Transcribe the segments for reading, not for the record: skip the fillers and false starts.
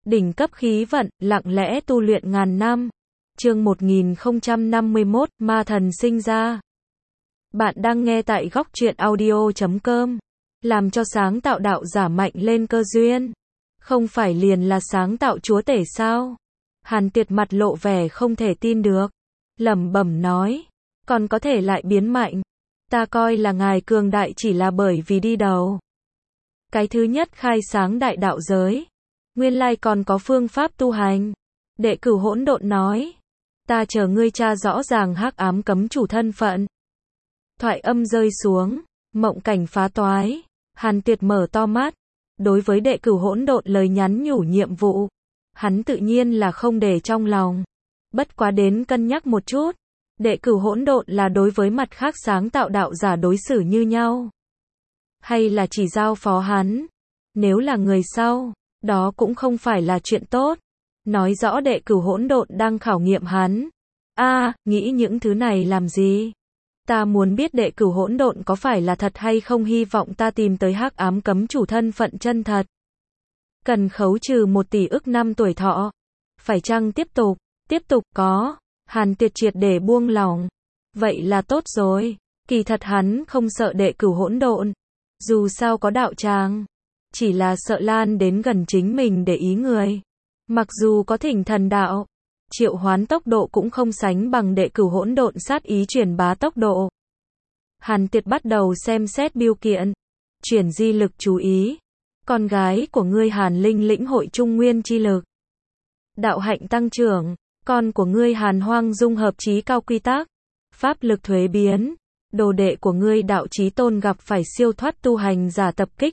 Đỉnh cấp khí vận, lặng lẽ tu luyện ngàn năm. Chương 1051, ma thần sinh ra. Bạn đang nghe tại góc truyện audio.com. Làm cho sáng tạo đạo giả mạnh lên cơ duyên. Không phải liền là sáng tạo chúa tể sao? Hàn Tiệt mặt lộ vẻ không thể tin được. Lẩm bẩm nói. Còn có thể lại biến mạnh. Ta coi là ngài cường đại chỉ là bởi vì đi đầu. Cái thứ nhất khai sáng đại đạo giới. Nguyên lai còn có phương pháp tu hành. Đệ Cửu Hỗn Độn nói. Ta chờ ngươi tra rõ ràng hắc ám cấm chủ thân phận. Thoại âm rơi xuống. Mộng cảnh phá toái. Hàn Tiệt mở to mắt. Đối với Đệ Cửu Hỗn Độn lời nhắn nhủ nhiệm vụ. Hắn tự nhiên là không để trong lòng. Bất quá đến cân nhắc một chút. Đệ Cửu Hỗn Độn là đối với mặt khác sáng tạo đạo giả đối xử như nhau. Hay là chỉ giao phó hắn. Nếu là người sau. Đó cũng không phải là chuyện tốt. Nói rõ Đệ Cửu Hỗn Độn đang khảo nghiệm hắn. Nghĩ những thứ này làm gì? Ta muốn biết Đệ Cửu Hỗn Độn có phải là thật hay không, hy vọng ta tìm tới hắc ám cấm chủ thân phận chân thật. Cần khấu trừ 1 tỷ ức năm tuổi thọ. Phải chăng tiếp tục? Tiếp tục có. Hàn Tiệt triệt để buông lòng. Vậy là tốt rồi. Kỳ thật hắn không sợ Đệ Cửu Hỗn Độn. Dù sao có đạo tràng. Chỉ là sợ lan đến gần chính mình để ý người. Mặc dù có thỉnh thần đạo, triệu hoán tốc độ cũng không sánh bằng Đệ Cửu Hỗn Độn sát ý truyền bá tốc độ. Hàn Tiệt bắt đầu xem xét biêu kiện. Chuyển di lực chú ý. Con gái của ngươi Hàn Linh lĩnh hội trung nguyên chi lực. Đạo hạnh tăng trưởng. Con của ngươi Hàn Hoang dung hợp trí cao quy tắc. Pháp lực thuế biến. Đồ đệ của ngươi Đạo Chí Tôn gặp phải siêu thoát tu hành giả tập kích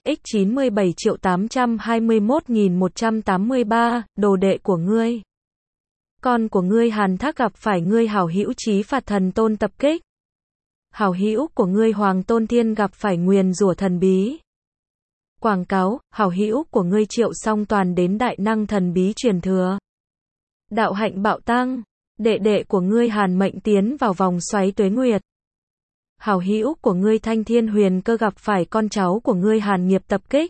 x97821183, đồ đệ của ngươi. Con của ngươi Hàn Thác gặp phải ngươi hảo hữu Chí Phạt Thần Tôn tập kích. Hảo hữu của ngươi Hoàng Tôn Thiên gặp phải nguyền rủa thần bí. Quảng cáo, hảo hữu của ngươi Triệu Song Toàn đến đại năng thần bí truyền thừa. Đạo hạnh bạo tăng, đệ đệ của ngươi Hàn Mệnh tiến vào vòng xoáy tuế nguyệt. Hảo hữu của ngươi Thanh Thiên Huyền Cơ gặp phải con cháu của ngươi Hàn Nghiệp tập kích.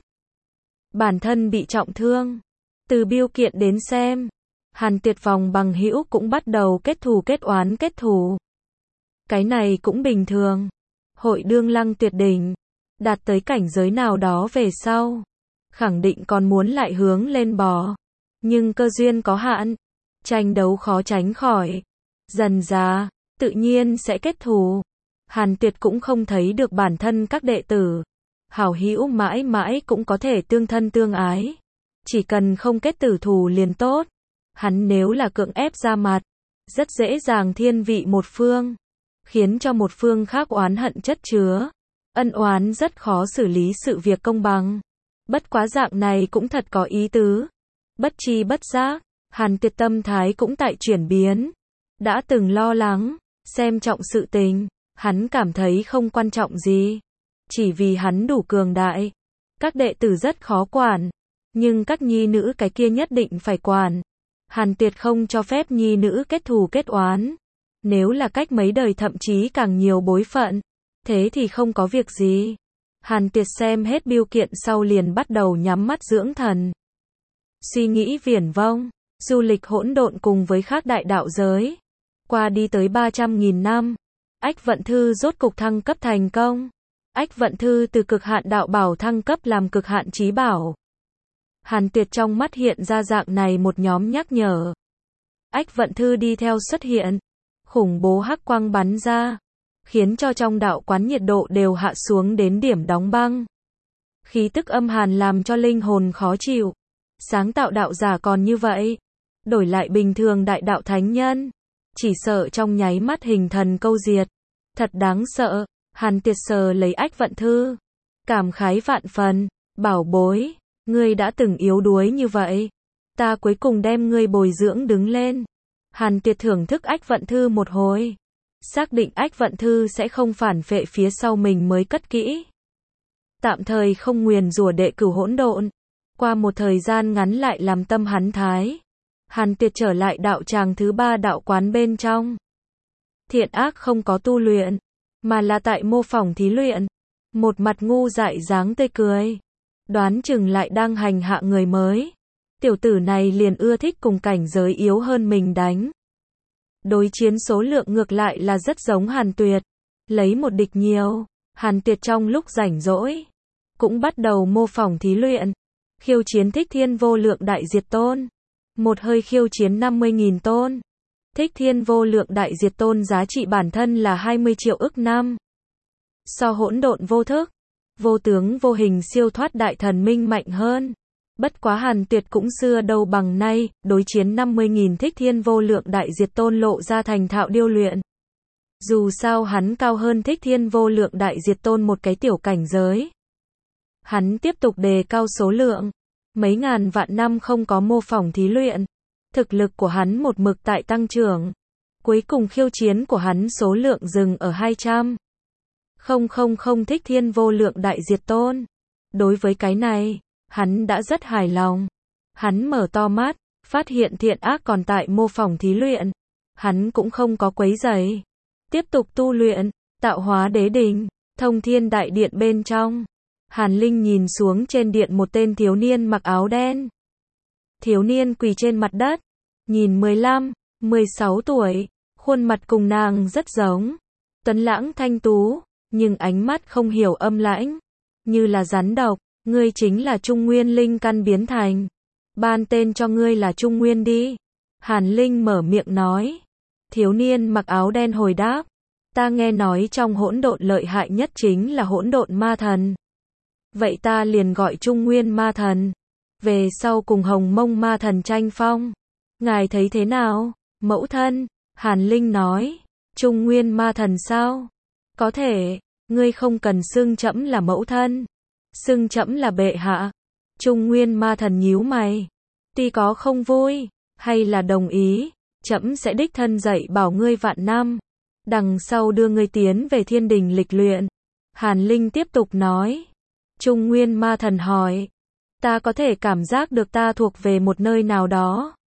Bản thân bị trọng thương. Từ biêu kiện đến xem, Hàn Tiệt vòng bằng hữu cũng bắt đầu kết thù kết oán kết thù. Cái này cũng bình thường. Hội đương lăng tuyệt đỉnh, đạt tới cảnh giới nào đó về sau, khẳng định còn muốn lại hướng lên bò. Nhưng cơ duyên có hạn, tranh đấu khó tránh khỏi. Dần dà, tự nhiên sẽ kết thù. Hàn Tiệt cũng không thấy được bản thân các đệ tử. Hảo hữu mãi mãi cũng có thể tương thân tương ái. Chỉ cần không kết tử thù liền tốt. Hắn nếu là cưỡng ép ra mặt, rất dễ dàng thiên vị một phương. Khiến cho một phương khác oán hận chất chứa. Ân oán rất khó xử lý sự việc công bằng. Bất quá dạng này cũng thật có ý tứ. Bất chi bất giác, Hàn Tiệt tâm thái cũng tại chuyển biến. Đã từng lo lắng, xem trọng sự tình. Hắn cảm thấy không quan trọng gì. Chỉ vì hắn đủ cường đại. Các đệ tử rất khó quản. Nhưng các nhi nữ cái kia nhất định phải quản. Hàn Tiệt không cho phép nhi nữ kết thù kết oán. Nếu là cách mấy đời thậm chí càng nhiều bối phận. Thế thì không có việc gì. Hàn Tiệt xem hết biêu kiện sau liền bắt đầu nhắm mắt dưỡng thần. Suy nghĩ viển vông. Du lịch hỗn độn cùng với khác đại đạo giới. Qua đi tới 300.000 năm. Ách Vận Thư rốt cục thăng cấp thành công. Ách Vận Thư từ cực hạn đạo bảo thăng cấp làm cực hạn chí bảo. Hàn Tiệt trong mắt hiện ra dạng này một nhóm nhắc nhở. Ách Vận Thư đi theo xuất hiện. Khủng bố hắc quang bắn ra. Khiến cho trong đạo quán nhiệt độ đều hạ xuống đến điểm đóng băng. Khí tức âm hàn làm cho linh hồn khó chịu. Sáng tạo đạo giả còn như vậy. Đổi lại bình thường đại đạo thánh nhân. Chỉ sợ trong nháy mắt hình thần câu diệt. Thật đáng sợ. Hàn Tiệt sờ lấy Ách Vận Thư. Cảm khái vạn phần. Bảo bối. Ngươi đã từng yếu đuối như vậy. Ta cuối cùng đem ngươi bồi dưỡng đứng lên. Hàn Tiệt thưởng thức Ách Vận Thư một hồi. Xác định Ách Vận Thư sẽ không phản phệ phía sau mình mới cất kỹ. Tạm thời không nguyền rủa Đệ Cửu Hỗn Độn. Qua một thời gian ngắn lại làm tâm hắn thái. Hàn Tiệt trở lại đạo tràng thứ 3 đạo quán bên trong. Thiện ác không có tu luyện, mà là tại mô phỏng thí luyện. Một mặt ngu dại dáng tươi cười. Đoán chừng lại đang hành hạ người mới. Tiểu tử này liền ưa thích cùng cảnh giới yếu hơn mình đánh. Đối chiến số lượng ngược lại là rất giống Hàn Tuyệt. Lấy một địch nhiều, Hàn Tuyệt trong lúc rảnh rỗi cũng bắt đầu mô phỏng thí luyện, khiêu chiến Thích Thiên Vô Lượng Đại Diệt Tôn. Một hơi khiêu chiến 50.000 tôn. Thích Thiên Vô Lượng Đại Diệt Tôn giá trị bản thân là 20 triệu ức năm. So hỗn độn vô thức, vô tướng vô hình siêu thoát đại thần minh mạnh hơn. Bất quá Hàn Tuyệt cũng xưa đâu bằng nay, đối chiến 50.000 Thích Thiên Vô Lượng Đại Diệt Tôn lộ ra thành thạo điêu luyện. Dù sao hắn cao hơn Thích Thiên Vô Lượng Đại Diệt Tôn một cái tiểu cảnh giới. Hắn tiếp tục đề cao số lượng. Mấy ngàn vạn năm không có mô phỏng thí luyện. Thực lực của hắn một mực tại tăng trưởng. Cuối cùng khiêu chiến của hắn số lượng dừng ở 200. Không Thích Thiên Vô Lượng Đại Diệt Tôn. Đối với cái này, hắn đã rất hài lòng. Hắn mở to mắt, phát hiện thiện ác còn tại mô phỏng thí luyện. Hắn cũng không có quấy rầy. Tiếp tục tu luyện, tạo hóa đế đình, thông thiên đại điện bên trong. Hàn Linh nhìn xuống trên điện một tên thiếu niên mặc áo đen. Thiếu niên quỳ trên mặt đất, nhìn 15, 16 tuổi, khuôn mặt cùng nàng rất giống. Tuấn lãng thanh tú, nhưng ánh mắt không hiểu âm lãnh, như là rắn độc. Ngươi chính là Trung Nguyên linh căn biến thành. Ban tên cho ngươi là Trung Nguyên đi. Hàn Linh mở miệng nói. Thiếu niên mặc áo đen hồi đáp. Ta nghe nói trong hỗn độn lợi hại nhất chính là hỗn độn ma thần. Vậy ta liền gọi Trung Nguyên ma thần. Về sau cùng Hồng Mông ma thần tranh phong. Ngài thấy thế nào, mẫu thân? Hàn Linh nói. Trung Nguyên ma thần sao? Có thể, ngươi không cần xưng trẫm là mẫu thân. Xưng trẫm là bệ hạ. Trung Nguyên ma thần nhíu mày. Tuy có không vui, hay là đồng ý, trẫm sẽ đích thân dạy bảo ngươi vạn năm. Đằng sau đưa ngươi tiến về thiên đình lịch luyện. Hàn Linh tiếp tục nói. Trung Nguyên ma thần hỏi. Ta có thể cảm giác được ta thuộc về một nơi nào đó.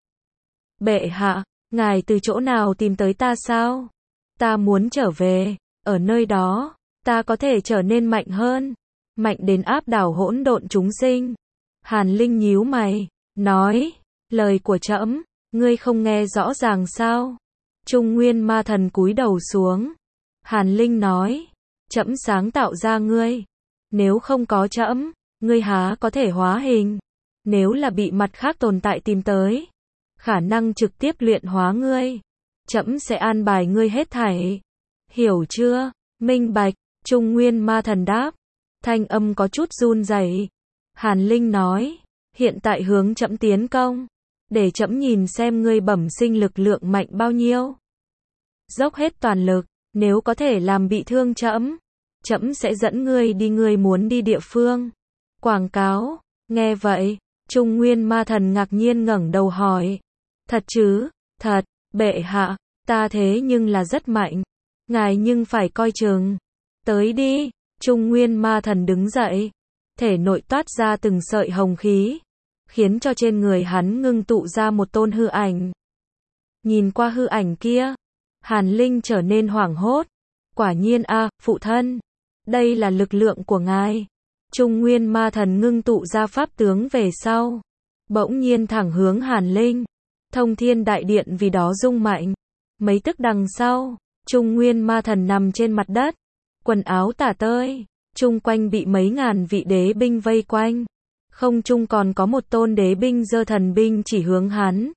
Bệ hạ, ngài từ chỗ nào tìm tới ta sao? Ta muốn trở về, ở nơi đó, ta có thể trở nên mạnh hơn. Mạnh đến áp đảo hỗn độn chúng sinh. Hàn Linh nhíu mày, nói. Lời của trẫm, ngươi không nghe rõ ràng sao? Trung Nguyên ma thần cúi đầu xuống. Hàn Linh nói. Trẫm sáng tạo ra ngươi. Nếu không có trẫm, ngươi há có thể hóa hình. Nếu là bị mặt khác tồn tại tìm tới, khả năng trực tiếp luyện hóa ngươi. Trẫm sẽ an bài ngươi hết thảy. Hiểu chưa? Minh bạch. Trung Nguyên ma thần đáp. Thanh âm có chút run rẩy. Hàn Linh nói. Hiện tại hướng trẫm tiến công. Để trẫm nhìn xem ngươi bẩm sinh lực lượng mạnh bao nhiêu. Dốc hết toàn lực. Nếu có thể làm bị thương trẫm, trẫm sẽ dẫn ngươi đi ngươi muốn đi địa phương. Quảng cáo. Nghe vậy, Trung Nguyên ma thần ngạc nhiên ngẩng đầu hỏi. Thật chứ? Thật, bệ hạ, ta thế nhưng là rất mạnh. Ngài nhưng phải coi chừng. Tới đi. Trung Nguyên ma thần đứng dậy. Thể nội toát ra từng sợi hồng khí, khiến cho trên người hắn ngưng tụ ra một tôn hư ảnh. Nhìn qua hư ảnh kia, Hàn Linh trở nên hoảng hốt. Quả nhiên a, phụ thân. Đây là lực lượng của ngài. Trung Nguyên ma thần ngưng tụ ra pháp tướng về sau. Bỗng nhiên thẳng hướng Hàn Linh. Thông thiên đại điện vì đó rung mạnh. Mấy tức đằng sau, Trung Nguyên ma thần nằm trên mặt đất. Quần áo tả tơi. Chung quanh bị mấy ngàn vị đế binh vây quanh. Không trung còn có một tôn đế binh giơ thần binh chỉ hướng hắn.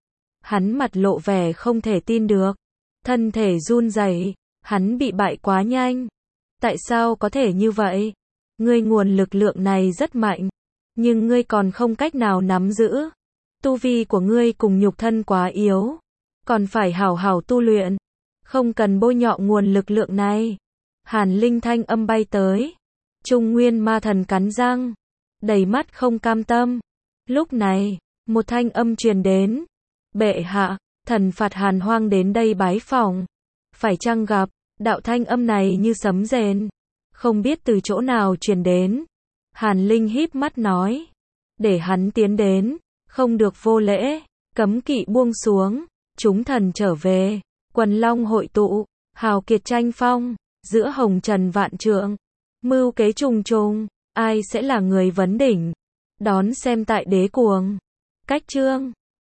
Hắn mặt lộ vẻ không thể tin được. Thân thể run rẩy. Hắn bị bại quá nhanh. Tại sao có thể như vậy? Ngươi nguồn lực lượng này rất mạnh, nhưng ngươi còn không cách nào nắm giữ. Tu vi của ngươi cùng nhục thân quá yếu, còn phải hảo hảo tu luyện. Không cần bôi nhọ nguồn lực lượng này. Hàn Linh thanh âm bay tới. Trung Nguyên ma thần cắn răng, đầy mắt không cam tâm. Lúc này, một thanh âm truyền đến. Bệ hạ, thần phạt Hàn Hoang đến đây bái phỏng. Phải chăng gặp? Đạo thanh âm này như sấm rền, không biết từ chỗ nào truyền đến. Hàn Linh híp mắt nói. Để hắn tiến đến, không được vô lễ. Cấm kỵ buông xuống, chúng thần trở về. Quần long hội tụ, hào kiệt tranh phong. Giữa hồng trần vạn trượng, mưu kế trùng trùng. Ai sẽ là người vấn đỉnh? Đón xem tại đế cuồng. Cách chương